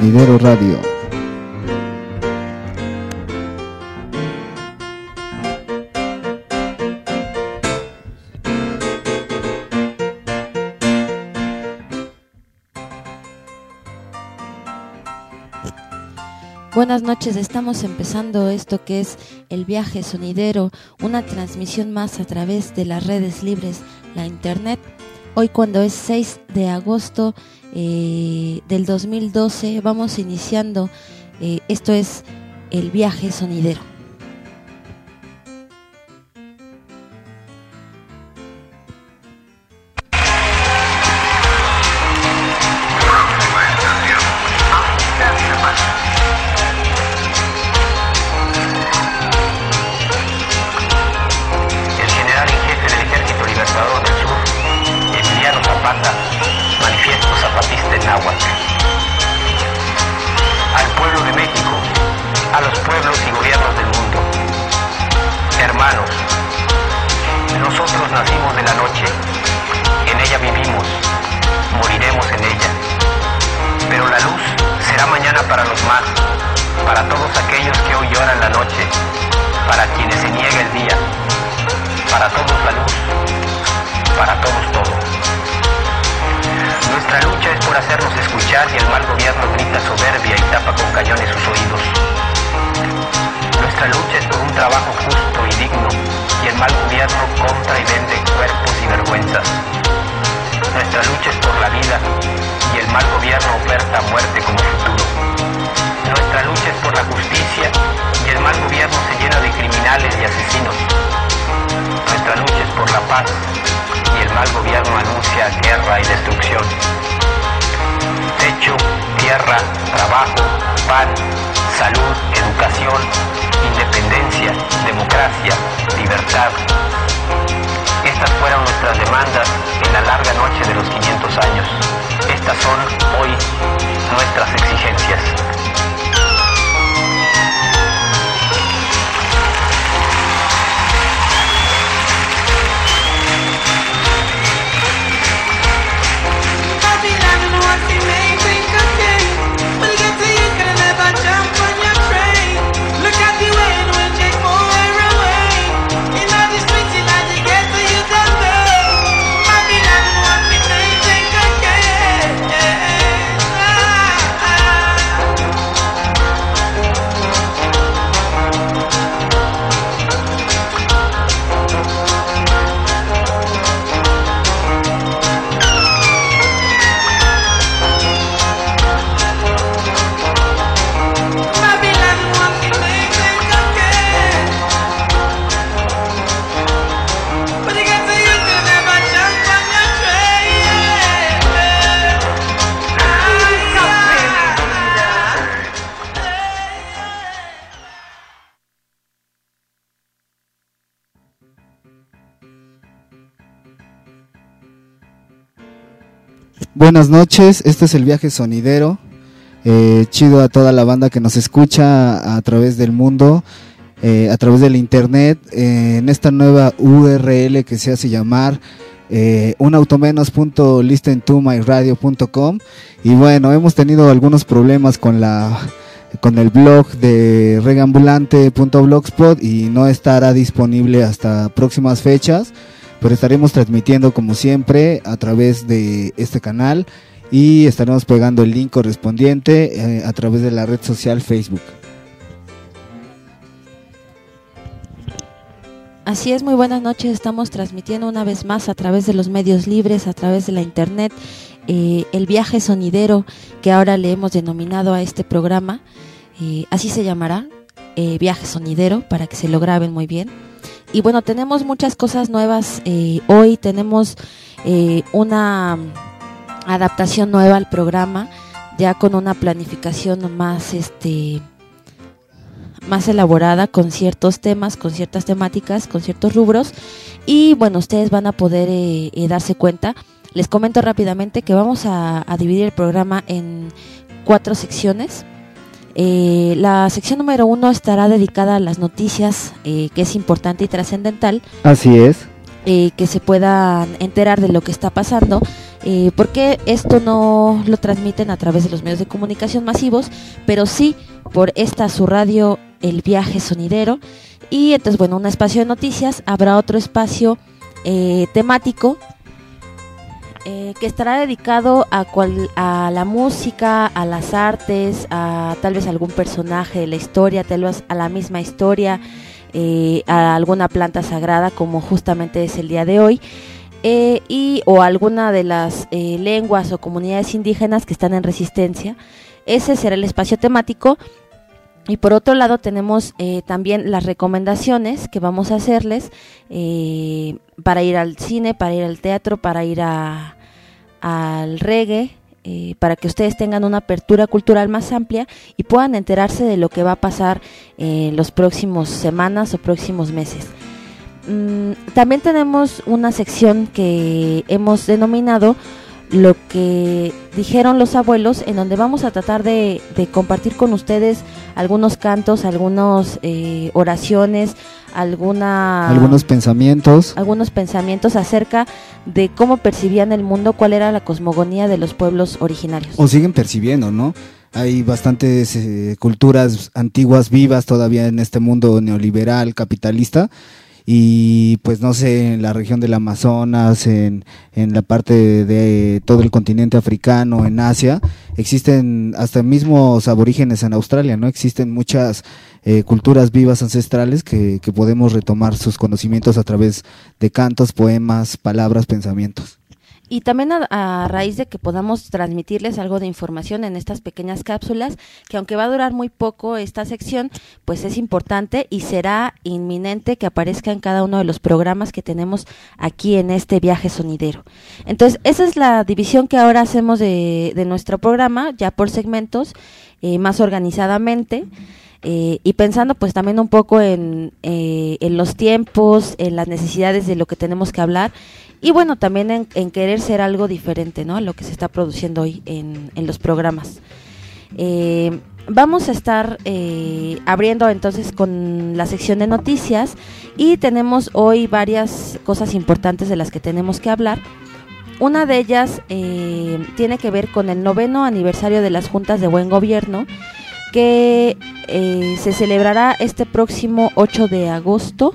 Sonidero Radio. Buenas noches, estamos empezando esto que es el viaje sonidero, una transmisión más a través de las redes libres, la internet. Hoy cuando es 6 de agosto del 2012 vamos iniciando, esto es el viaje sonidero. Al pueblo de México, a los pueblos y gobiernos del mundo. Hermanos, nosotros nacimos de la noche, en ella vivimos, moriremos en ella. Pero la luz será mañana para los más, para todos aquellos que hoy lloran la noche, para quienes se niega el día, para todos la luz, para todos todo. Nuestra lucha es por hacernos escuchar y el mal gobierno grita soberbia y tapa con cañones sus oídos. Nuestra lucha es por un trabajo justo y digno y el mal gobierno compra y vende cuerpos y vergüenzas. Nuestra lucha es por la vida y el mal gobierno oferta muerte como futuro. Nuestra lucha es por la justicia y el mal gobierno se llena de criminales y asesinos. Nuestra lucha es por la paz y el mal gobierno anuncia guerra y destrucción. Techo, tierra, trabajo, pan, salud, educación, independencia, democracia, libertad. Estas fueron nuestras demandas en la larga noche de los 500 años. Estas son hoy nuestras exigencias. Buenas noches, este es el viaje sonidero. Chido a toda la banda que nos escucha a través del mundo, a través del internet, en esta nueva URL que se hace llamar unautomenos.listentomyradio.com. Y bueno, hemos tenido algunos problemas con el blog de regambulante.blogspot y no estará disponible hasta próximas fechas, pero estaremos transmitiendo como siempre a través de este canal y estaremos pegando el link correspondiente a través de la red social Facebook. Así es, muy buenas noches, estamos transmitiendo una vez más a través de los medios libres, a través de la internet, el viaje sonidero que ahora le hemos denominado a este programa, así se llamará, viaje sonidero, para que se lo graben muy bien. Y bueno, tenemos muchas cosas nuevas, hoy tenemos una adaptación nueva al programa, ya con una planificación más elaborada, con ciertos temas, con ciertas temáticas, con ciertos rubros, y bueno, ustedes van a poder darse cuenta. Les comento rápidamente que vamos a dividir el programa en 4 secciones. La sección número 1 estará dedicada a las noticias, que es importante y trascendental. Así es. que se puedan enterar de lo que está pasando, porque esto no lo transmiten a través de los medios de comunicación masivos, pero sí por esta su radio, El Viaje Sonidero. Y entonces, bueno, un espacio de noticias, habrá otro espacio temático que estará dedicado a la música, a las artes, a tal vez algún personaje de la historia, tal vez a la misma historia, a alguna planta sagrada, como justamente es el día de hoy, o alguna de las lenguas o comunidades indígenas que están en resistencia. Ese será el espacio temático. Y por otro lado tenemos también las recomendaciones que vamos a hacerles para ir al cine, para ir al teatro, para ir al reggae, para que ustedes tengan una apertura cultural más amplia y puedan enterarse de lo que va a pasar en los próximos semanas o próximos meses. También tenemos una sección que hemos denominado Lo que dijeron los abuelos, en donde vamos a tratar de compartir con ustedes algunos cantos, algunas oraciones, algunos pensamientos acerca de cómo percibían el mundo, cuál era la cosmogonía de los pueblos originarios. O siguen percibiendo, ¿no? Hay bastantes culturas antiguas vivas todavía en este mundo neoliberal, capitalista. Y pues no sé, en la región del Amazonas, en la parte de todo el continente africano, en Asia, existen hasta mismos aborígenes en Australia, ¿no? Existen muchas culturas vivas ancestrales que podemos retomar sus conocimientos a través de cantos, poemas, palabras, pensamientos. Y también a raíz de que podamos transmitirles algo de información en estas pequeñas cápsulas, que aunque va a durar muy poco esta sección, pues es importante y será inminente que aparezca en cada uno de los programas que tenemos aquí en este viaje sonidero. Entonces, esa es la división que ahora hacemos de nuestro programa, ya por segmentos, más organizadamente. Y pensando pues también un poco en los tiempos, en las necesidades de lo que tenemos que hablar, y bueno, también en querer ser algo diferente, ¿no?, a lo que se está produciendo hoy en los programas. Vamos a estar abriendo entonces con la sección de noticias, y tenemos hoy varias cosas importantes de las que tenemos que hablar. Una de ellas tiene que ver con el 9º aniversario de las Juntas de Buen Gobierno, que se celebrará este próximo 8 de agosto.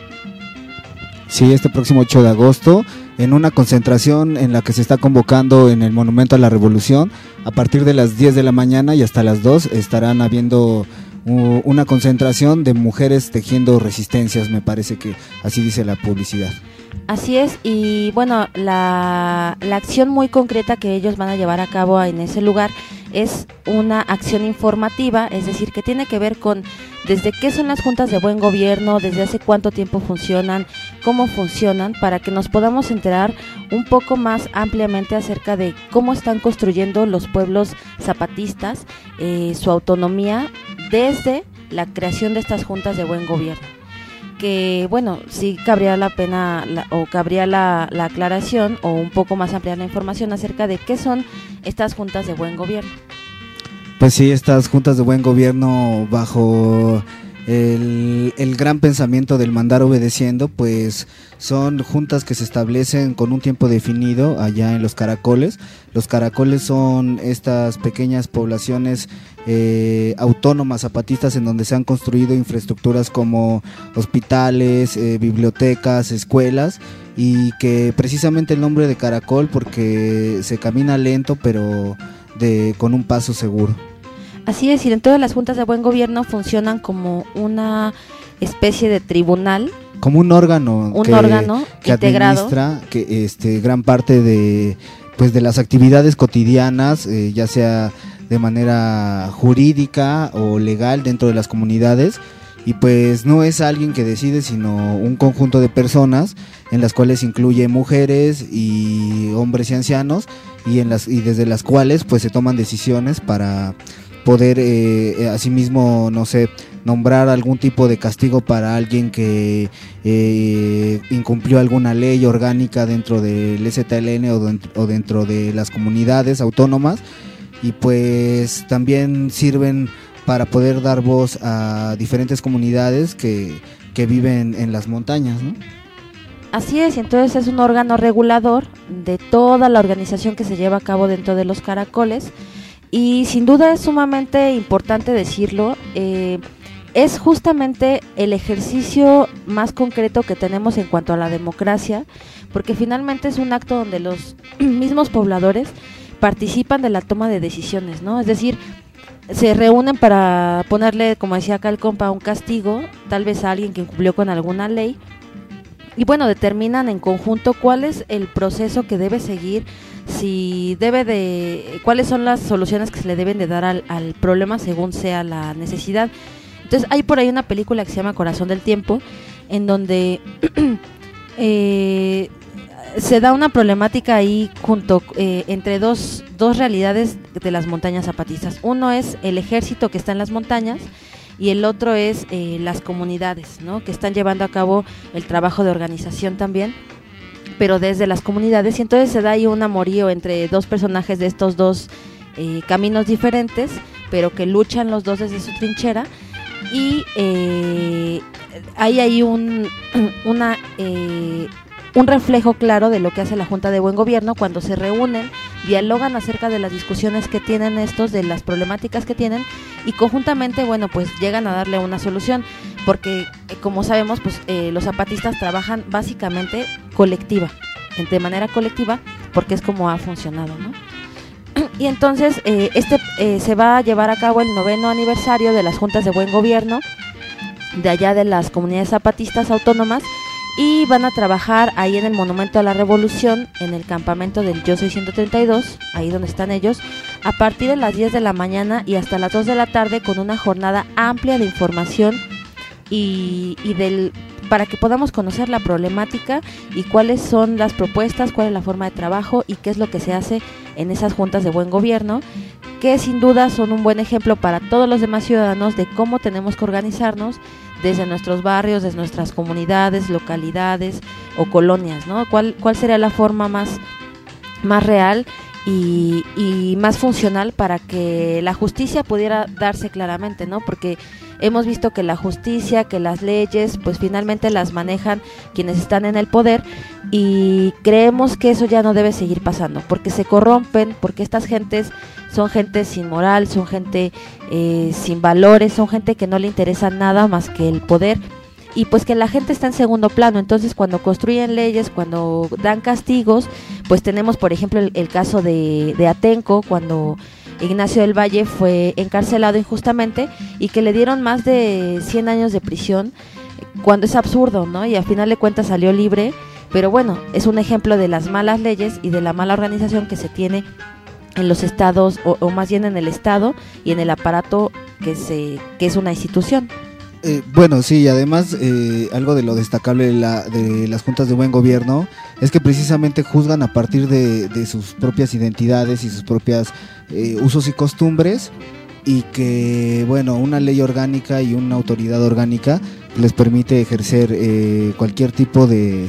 Sí, este próximo 8 de agosto, en una concentración en la que se está convocando en el Monumento a la Revolución. A partir de las 10 de la mañana y hasta las 2 estarán habiendo una concentración de mujeres tejiendo resistencias, me parece que así dice la publicidad. Así es, y bueno, la acción muy concreta que ellos van a llevar a cabo en ese lugar es una acción informativa, es decir, que tiene que ver con desde qué son las juntas de buen gobierno, desde hace cuánto tiempo funcionan, cómo funcionan, para que nos podamos enterar un poco más ampliamente acerca de cómo están construyendo los pueblos zapatistas su autonomía desde la creación de estas juntas de buen gobierno. Que bueno, sí cabría la pena cabría la aclaración o un poco más ampliar la información acerca de qué son estas juntas de buen gobierno. Pues sí, estas juntas de buen gobierno, bajo el gran pensamiento del mandar obedeciendo, pues son juntas que se establecen con un tiempo definido allá en los caracoles. Los caracoles son estas pequeñas poblaciones autónomas zapatistas en donde se han construido infraestructuras como hospitales, bibliotecas, escuelas, y que precisamente el nombre de caracol porque se camina lento pero con un paso seguro. Así es, y en todas las juntas de buen gobierno funcionan como una especie de tribunal, como un órgano que integrado, administra gran parte de las actividades cotidianas, ya sea de manera jurídica o legal dentro de las comunidades. Y pues no es alguien que decide, sino un conjunto de personas en las cuales incluye mujeres y hombres y ancianos, y desde las cuales pues se toman decisiones para poder asimismo, no sé, nombrar algún tipo de castigo para alguien que incumplió alguna ley orgánica dentro del ZLN o dentro de las comunidades autónomas. Y pues también sirven para poder dar voz a diferentes comunidades que viven en las montañas, ¿no? Así es, entonces es un órgano regulador de toda la organización que se lleva a cabo dentro de los caracoles, y sin duda es sumamente importante decirlo. Es justamente el ejercicio más concreto que tenemos en cuanto a la democracia, porque finalmente es un acto donde los mismos pobladores participan de la toma de decisiones, ¿no? Es decir, se reúnen para ponerle, como decía acá el compa, un castigo, tal vez a alguien que incumplió con alguna ley, y bueno, determinan en conjunto cuál es el proceso que debe seguir, si debe de, cuáles son las soluciones que se le deben de dar al problema según sea la necesidad. Entonces hay por ahí una película que se llama Corazón del Tiempo, en donde se da una problemática ahí junto entre dos realidades de las montañas zapatistas. Uno es el ejército que está en las montañas, y el otro es las comunidades, ¿no?, que están llevando a cabo el trabajo de organización también, pero desde las comunidades. Y entonces se da ahí un amorío entre dos personajes de estos dos caminos diferentes, pero que luchan los dos desde su trinchera. Y hay ahí un reflejo claro de lo que hace la Junta de Buen Gobierno cuando se reúnen, dialogan acerca de las discusiones que tienen estos, de las problemáticas que tienen, y conjuntamente, bueno, pues llegan a darle una solución, porque como sabemos, pues los zapatistas trabajan básicamente de manera colectiva, porque es como ha funcionado, ¿no? Y entonces se va a llevar a cabo el 9º aniversario de las Juntas de Buen Gobierno de allá de las comunidades zapatistas autónomas, y van a trabajar ahí en el Monumento a la Revolución, en el campamento del Yo Soy 132, ahí donde están ellos, a partir de las 10 de la mañana y hasta las 2 de la tarde, con una jornada amplia de información para que podamos conocer la problemática y cuáles son las propuestas, cuál es la forma de trabajo y qué es lo que se hace en esas juntas de buen gobierno, que sin duda son un buen ejemplo para todos los demás ciudadanos de cómo tenemos que organizarnos desde nuestros barrios, desde nuestras comunidades, localidades o colonias, ¿no? ¿Cuál sería la forma más real y más funcional para que la justicia pudiera darse claramente, ¿no? Porque hemos visto que la justicia, que las leyes, pues finalmente las manejan quienes están en el poder, y creemos que eso ya no debe seguir pasando, porque se corrompen, porque estas gentes son gente sin moral, son gente sin valores, son gente que no le interesa nada más que el poder, y pues que la gente está en segundo plano. Entonces cuando construyen leyes, cuando dan castigos, pues tenemos por ejemplo el caso de Atenco, cuando Ignacio del Valle fue encarcelado injustamente y que le dieron más de 100 años de prisión, cuando es absurdo, ¿no? Y al final de cuentas salió libre, pero bueno, es un ejemplo de las malas leyes y de la mala organización que se tiene en los estados, o más bien en el estado y en el aparato que es una institución. Bueno, sí, y además algo de lo destacable de las juntas de buen gobierno es que precisamente juzgan a partir de sus propias identidades y sus propias usos y costumbres, y que, bueno, una ley orgánica y una autoridad orgánica les permite ejercer cualquier tipo de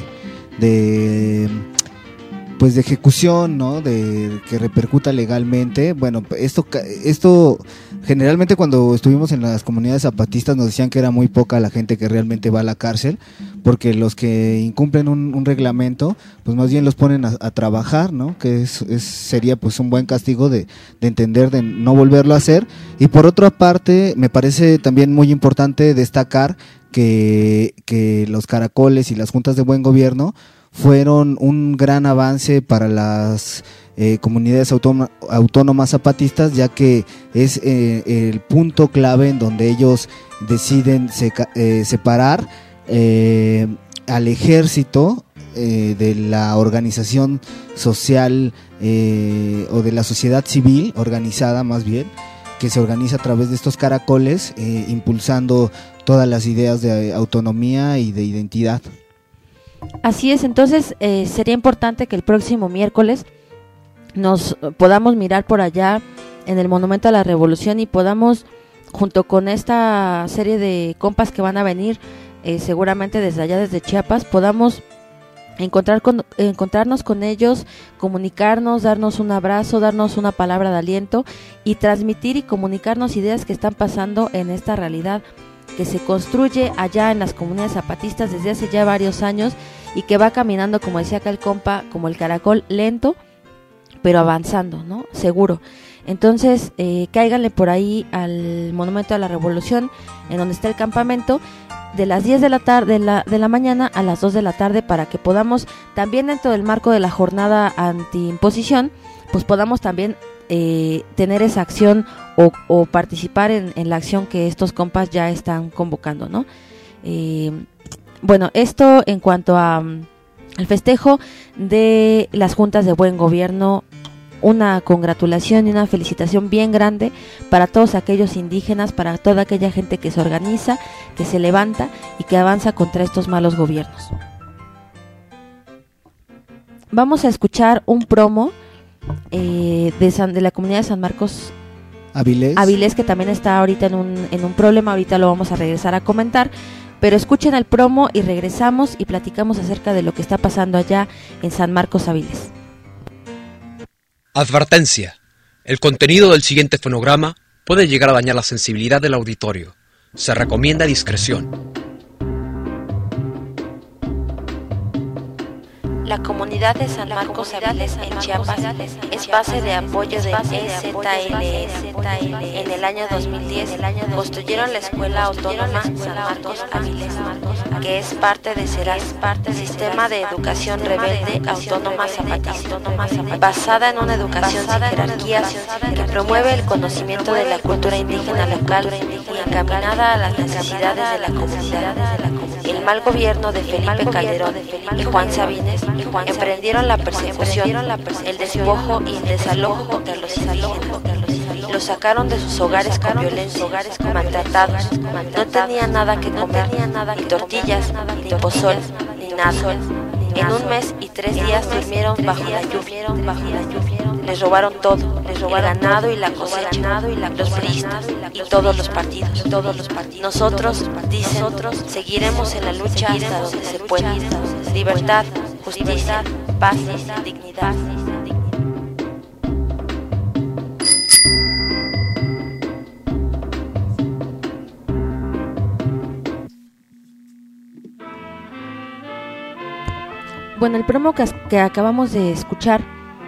ejecución, ¿no? Que repercuta legalmente. Bueno, esto generalmente cuando estuvimos en las comunidades zapatistas nos decían que era muy poca la gente que realmente va a la cárcel, porque los que incumplen un reglamento, pues más bien los ponen a trabajar, ¿no? Que sería pues un buen castigo de entender, de no volverlo a hacer. Y por otra parte, me parece también muy importante destacar que los caracoles y las juntas de buen gobierno fueron un gran avance para las comunidades autónomas zapatistas, ya que es el punto clave en donde ellos deciden separar al ejército de la organización social o de la sociedad civil organizada, más bien, que se organiza a través de estos caracoles, impulsando todas las ideas de autonomía y de identidad. Así es, entonces sería importante que el próximo miércoles nos podamos mirar por allá en el Monumento a la Revolución y podamos, junto con esta serie de compas que van a venir seguramente desde allá, desde Chiapas, podamos encontrarnos con ellos, comunicarnos, darnos un abrazo, darnos una palabra de aliento y transmitir y comunicarnos ideas que están pasando en esta realidad que se construye allá en las comunidades zapatistas desde hace ya varios años, y que va caminando, como decía acá el compa, como el caracol, lento, pero avanzando, ¿no? Seguro. Entonces, cáiganle por ahí al Monumento a la Revolución, en donde está el campamento, de las 10 de la mañana a las 2 de la tarde, para que podamos, también dentro del marco de la jornada antiimposición, pues podamos también tener esa acción o participar en la acción que estos compas ya están convocando, ¿no? Bueno, esto en cuanto al festejo de las juntas de buen gobierno. Una congratulación y una felicitación bien grande para todos aquellos indígenas, para toda aquella gente que se organiza, que se levanta y que avanza contra estos malos gobiernos. Vamos a escuchar un promo de la comunidad de San Marcos Avilés, que también está ahorita en un problema. Ahorita lo vamos a regresar a comentar, pero escuchen el promo y regresamos y platicamos acerca de lo que está pasando allá en San Marcos Avilés. Advertencia: el contenido del siguiente fonograma puede llegar a dañar la sensibilidad del auditorio. Se recomienda discreción. La comunidad de San Marcos Avilés en Chiapas es base de apoyo de EZLS. En el año 2010 construyeron la Escuela Autónoma San Marcos Avilés, que es parte de SERAS, Sistema de Educación Rebelde Autónoma Zapatista, basada en una educación sin jerarquías que promueve el conocimiento de la cultura indígena local y encaminada a las necesidades de la comunidad. El mal gobierno de Felipe Calderón y Juan Sabines emprendieron la persecución, el despojo y el desalojo contra los indígenas. Los sacaron de sus hogares con violencia, maltratados. No tenían nada que comer, ni tortillas, ni pozol, ni nada. En un mes y 3 días durmieron bajo la lluvia. Les robaron todo, el ganado y la cosecha, los priistas y todos los partidos. Nosotros, dicen, seguiremos en la lucha hasta donde se pueda. Libertad, justicia, paz, dignidad. Bueno, el promo que acabamos de escuchar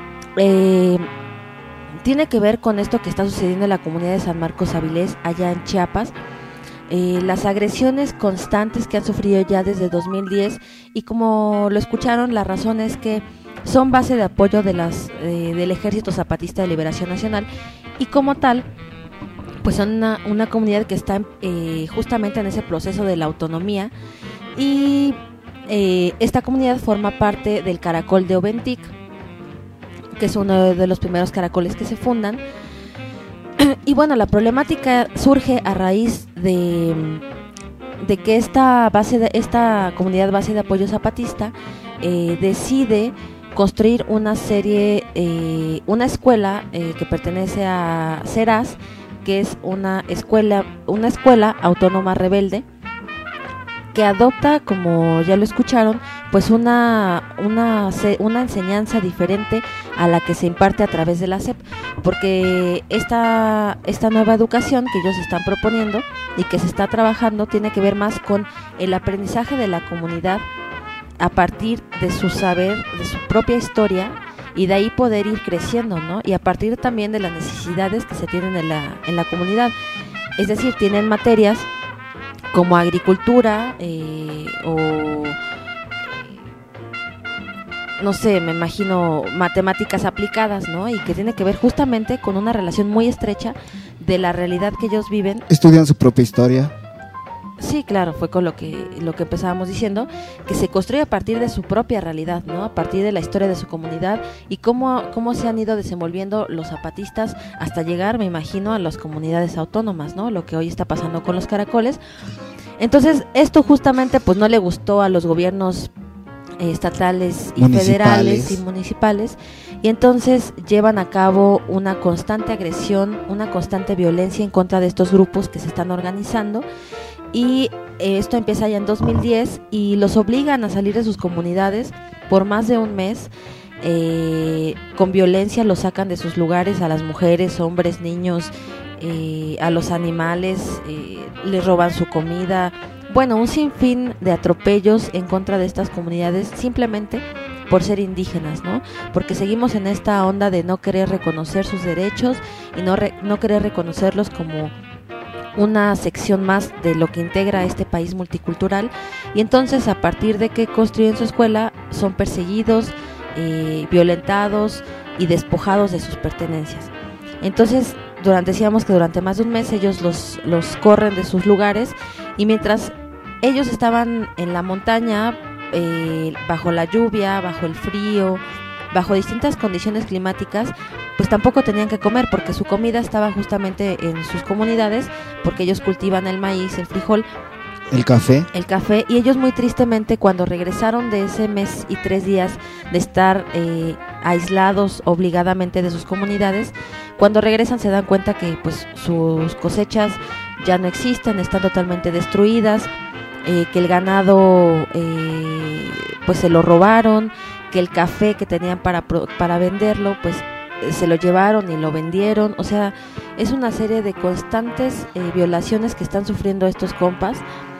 tiene que ver con esto que está sucediendo en la comunidad de San Marcos Avilés, allá en Chiapas. Las agresiones constantes que han sufrido ya desde 2010, y como lo escucharon, la razón es que son base de apoyo de del Ejército Zapatista de Liberación Nacional, y como tal, pues son una comunidad que está justamente en ese proceso de la autonomía, y esta comunidad forma parte del caracol de Oventic, que es uno de los primeros caracoles que se fundan. Y bueno, la problemática surge a raíz de que esta comunidad base de apoyo zapatista decide construir una escuela que pertenece a SERAS, que es una escuela autónoma rebelde, que adopta, como ya lo escucharon, pues una enseñanza diferente a la que se imparte a través de la SEP, porque esta nueva educación que ellos están proponiendo y que se está trabajando tiene que ver más con el aprendizaje de la comunidad a partir de su saber, de su propia historia, y de ahí poder ir creciendo, ¿no? Y a partir también de las necesidades que se tienen en la comunidad. Es decir, tienen materias como agricultura o no sé, me imagino matemáticas aplicadas, ¿no? Y que tiene que ver justamente con una relación muy estrecha de la realidad que ellos viven. Estudian su propia historia. Sí, claro, fue con lo que empezábamos diciendo, que se construye a partir de su propia realidad, ¿no? A partir de la historia de su comunidad y cómo se han ido desenvolviendo los zapatistas hasta llegar, me imagino, a las comunidades autónomas, ¿no? Lo que hoy está pasando con los caracoles. Entonces, esto justamente pues no le gustó a los gobiernos estatales y federales y municipales, y entonces llevan a cabo una constante agresión, una constante violencia en contra de estos grupos que se están organizando. Y esto empieza ya en 2010 y los obligan a salir de sus comunidades por más de un mes. Con violencia los sacan de sus lugares a las mujeres, hombres, niños, a los animales, les roban su comida. bueno, un sinfín de atropellos en contra de estas comunidades simplemente por ser indígenas, ¿no? Porque seguimos en esta onda de no querer reconocer sus derechos y no querer reconocerlos como una sección más de lo que integra este país multicultural, y entonces a partir de que construyen su escuela son perseguidos, violentados y despojados de sus pertenencias. Entonces decíamos que durante más de un mes ellos los corren de sus lugares, y mientras ellos estaban en la montaña, bajo la lluvia, bajo el frío, bajo distintas condiciones climáticas, pues tampoco tenían que comer, porque su comida estaba justamente en sus comunidades, porque ellos cultivan el maíz, el frijol, el café, y ellos muy tristemente, cuando regresaron de ese mes y 3 días de estar aislados obligadamente de sus comunidades, cuando regresan se dan cuenta que pues sus cosechas ya no existen, están totalmente destruidas, que el ganado pues se lo robaron, que el café que tenían para venderlo pues se lo llevaron y lo vendieron. O sea, es una serie de constantes violaciones que están sufriendo estos compas,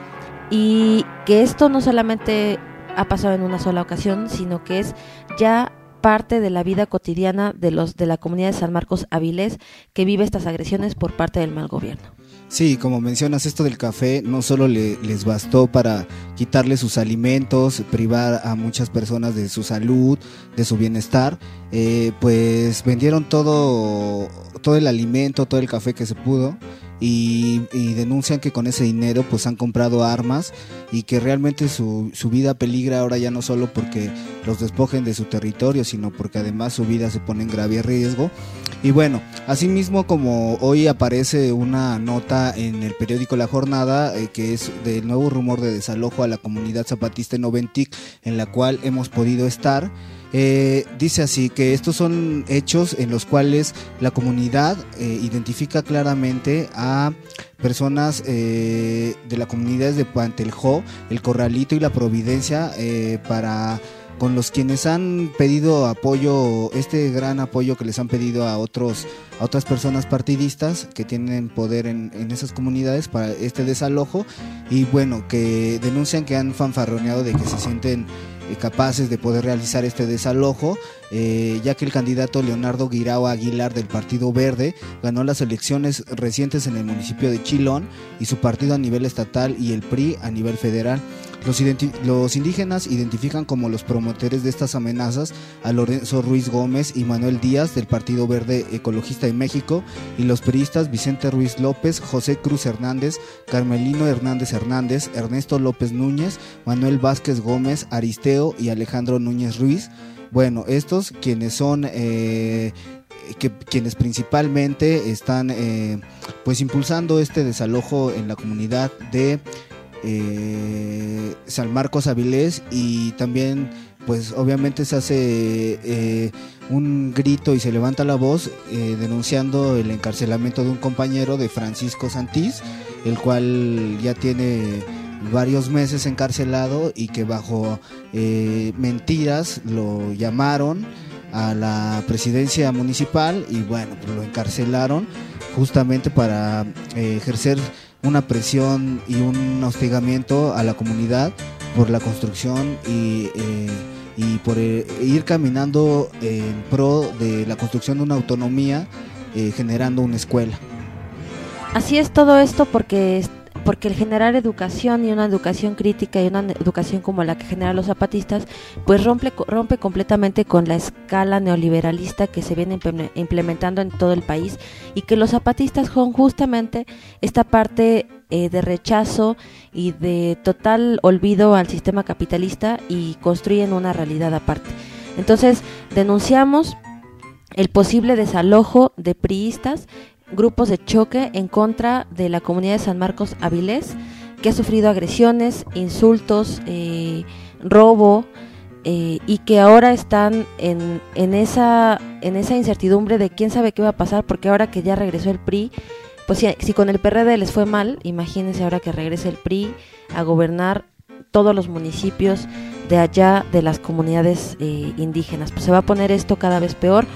y que esto no solamente ha pasado en una sola ocasión, sino que es ya parte de la vida cotidiana de la comunidad de San Marcos Avilés, que vive estas agresiones por parte del mal gobierno. Sí, como mencionas, esto del café no solo les bastó para quitarle sus alimentos, privar a muchas personas de su salud, de su bienestar, pues vendieron todo el alimento, todo el café que se pudo, y denuncian que con ese dinero pues han comprado armas, y que realmente su vida peligra ahora, ya no solo porque los despojen de su territorio, sino porque además su vida se pone en grave riesgo. Y bueno, asimismo, como hoy aparece una nota en el periódico La Jornada, que es del nuevo rumor de desalojo a la comunidad zapatista en Oventic, en la cual hemos podido estar, dice así, que estos son hechos en los cuales la comunidad identifica claramente a personas de las comunidades de Panteljó, El Corralito y La Providencia, con los quienes han pedido apoyo, este gran apoyo que les han pedido a otras personas partidistas que tienen poder en esas comunidades para este desalojo, y bueno, que denuncian que han fanfarroneado de que se sienten capaces de poder realizar este desalojo, ya que el candidato Leonardo Guirao Aguilar del Partido Verde ganó las elecciones recientes en el municipio de Chilón, y su partido a nivel estatal y el PRI a nivel federal. Los indígenas identifican como los promotores de estas amenazas a Lorenzo Ruiz Gómez y Manuel Díaz del Partido Verde Ecologista de México, y los priistas Vicente Ruiz López, José Cruz Hernández, Carmelino Hernández Hernández, Ernesto López Núñez, Manuel Vázquez Gómez, Aristeo y Alejandro Núñez Ruiz. Bueno, estos quienes son quienes principalmente están pues impulsando este desalojo en la comunidad de San Marcos Avilés, y también pues obviamente se hace un grito y se levanta la voz denunciando el encarcelamiento de un compañero de Francisco Santís, el cual ya tiene varios meses encarcelado, y que bajo mentiras lo llamaron a la presidencia municipal, y bueno, pues lo encarcelaron justamente para ejercer una presión y un hostigamiento a la comunidad por la construcción y por ir caminando en pro de la construcción de una autonomía, generando una escuela. Así es, todo esto porque el generar educación, y una educación crítica y una educación como la que generan los zapatistas, pues rompe completamente con la escala neoliberalista que se viene implementando en todo el país, y que los zapatistas son justamente esta parte de rechazo y de total olvido al sistema capitalista, y construyen una realidad aparte. Entonces denunciamos el posible desalojo de priistas, grupos de choque en contra de la comunidad de San Marcos Avilés, que ha sufrido agresiones, insultos, robo, y que ahora están en esa incertidumbre de quién sabe qué va a pasar, porque ahora que ya regresó el PRI, pues si con el PRD les fue mal, imagínense ahora que regrese el PRI a gobernar todos los municipios de allá de las comunidades indígenas. Pues se va a poner esto cada vez peor.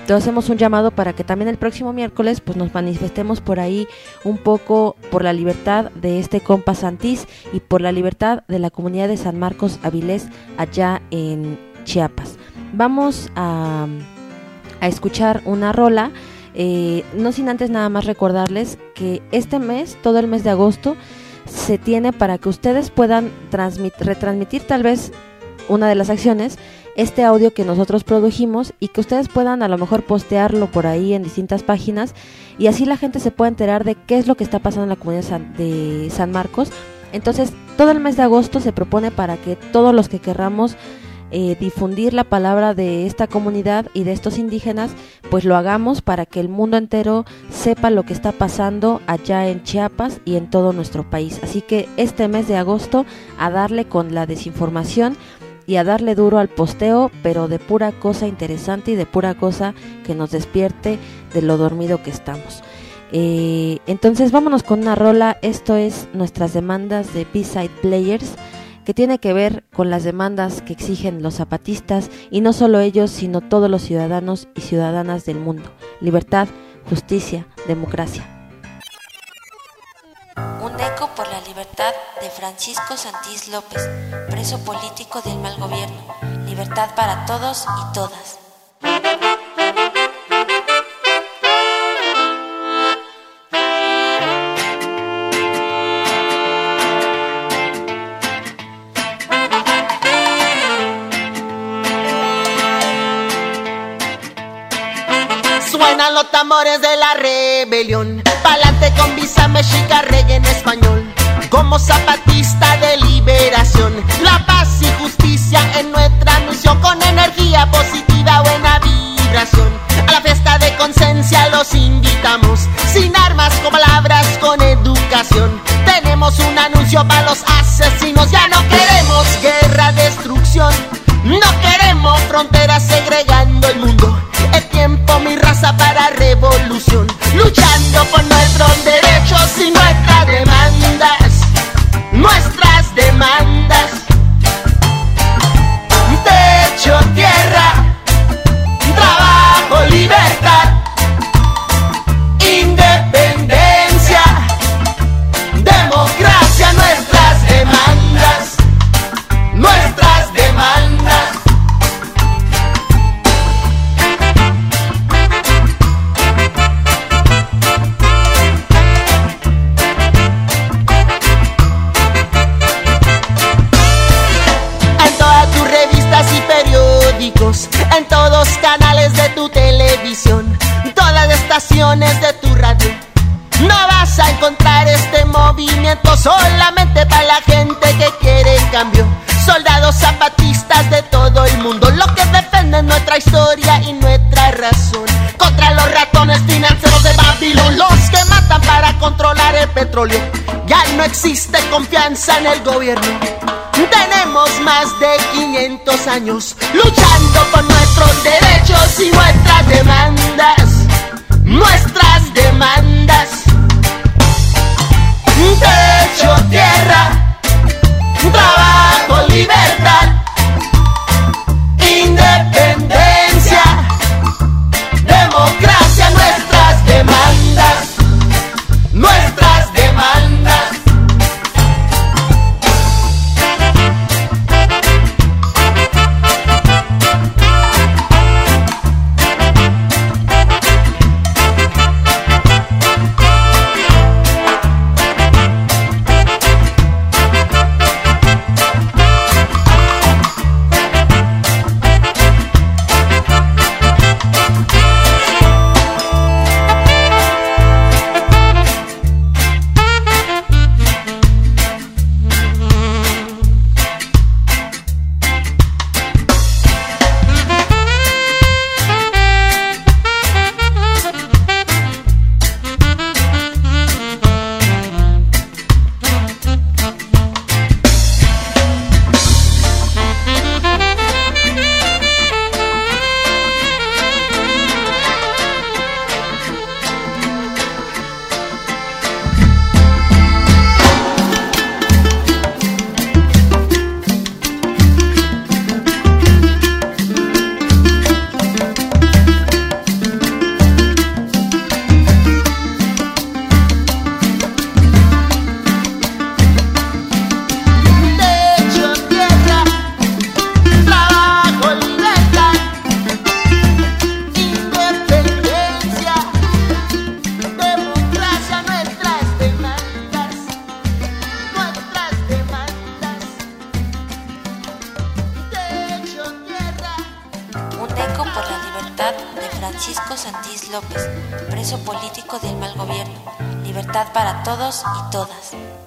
te hacemos un llamado para que también el próximo miércoles pues nos manifestemos por ahí un poco por la libertad de este compa Santis y por la libertad de la comunidad de San Marcos Avilés allá en Chiapas. Vamos a escuchar una rola, no sin antes nada más recordarles que este mes, todo el mes de agosto, se tiene para que ustedes puedan retransmitir tal vez una de las acciones, este audio que nosotros produjimos, y que ustedes puedan a lo mejor postearlo por ahí en distintas páginas, y así la gente se pueda enterar de qué es lo que está pasando en la comunidad de San Marcos. Entonces todo el mes de agosto se propone para que todos los que querramos difundir la palabra de esta comunidad y de estos indígenas, pues lo hagamos para que el mundo entero sepa lo que está pasando allá en Chiapas y en todo nuestro país. Así que este mes de agosto a darle con la desinformación y a darle duro al posteo, pero de pura cosa interesante y de pura cosa que nos despierte de lo dormido que estamos. Entonces vámonos con una rola. Esto es Nuestras Demandas de B-Side Players, que tiene que ver con las demandas que exigen los zapatistas, y no solo ellos, sino todos los ciudadanos y ciudadanas del mundo: libertad, justicia, democracia. Un eco por la libertad de Francisco Santis López, preso político del mal gobierno. Libertad para todos y todas. Suenan los tambores de la rebelión, pa'lante con visa mexica, reggae en español. Como zapatista de liberación, la paz y justicia en nuestra misión. Con energía positiva, buena vibración, a la fiesta de conciencia los invitamos. Sin armas, con palabras, con educación. Tenemos un anuncio para los asesinos. Ya no queremos guerra, destrucción. No queremos fronteras segregando el mundo. Es tiempo, mi raza, para revolución. Luchando por nuestros derechos y nuestras demandas. Nuestras demandas. Techo, tierra, trabajo, libertad, independencia, democracia. Nuestras demandas. Nuestras demandas. En todos canales de tu televisión, todas las estaciones de tu radio, no vas a encontrar este movimiento solamente para la gente que quiere cambio. Soldados zapatistas de todo el mundo, los que defienden nuestra historia y nuestra razón, contra los ratones financieros de Babilón, los que matan para controlar el petróleo. Ya no existe confianza en el gobierno. Tenemos más de 500 años luchando por nuestros derechos y nuestras demandas. Nuestras demandas. Techo, tierra, trabajo, libertad, independencia, democracia. Nuestras demandas. Nuestras demandas. libertad de Francisco Santís López, preso político del mal gobierno. Libertad para todos y todas.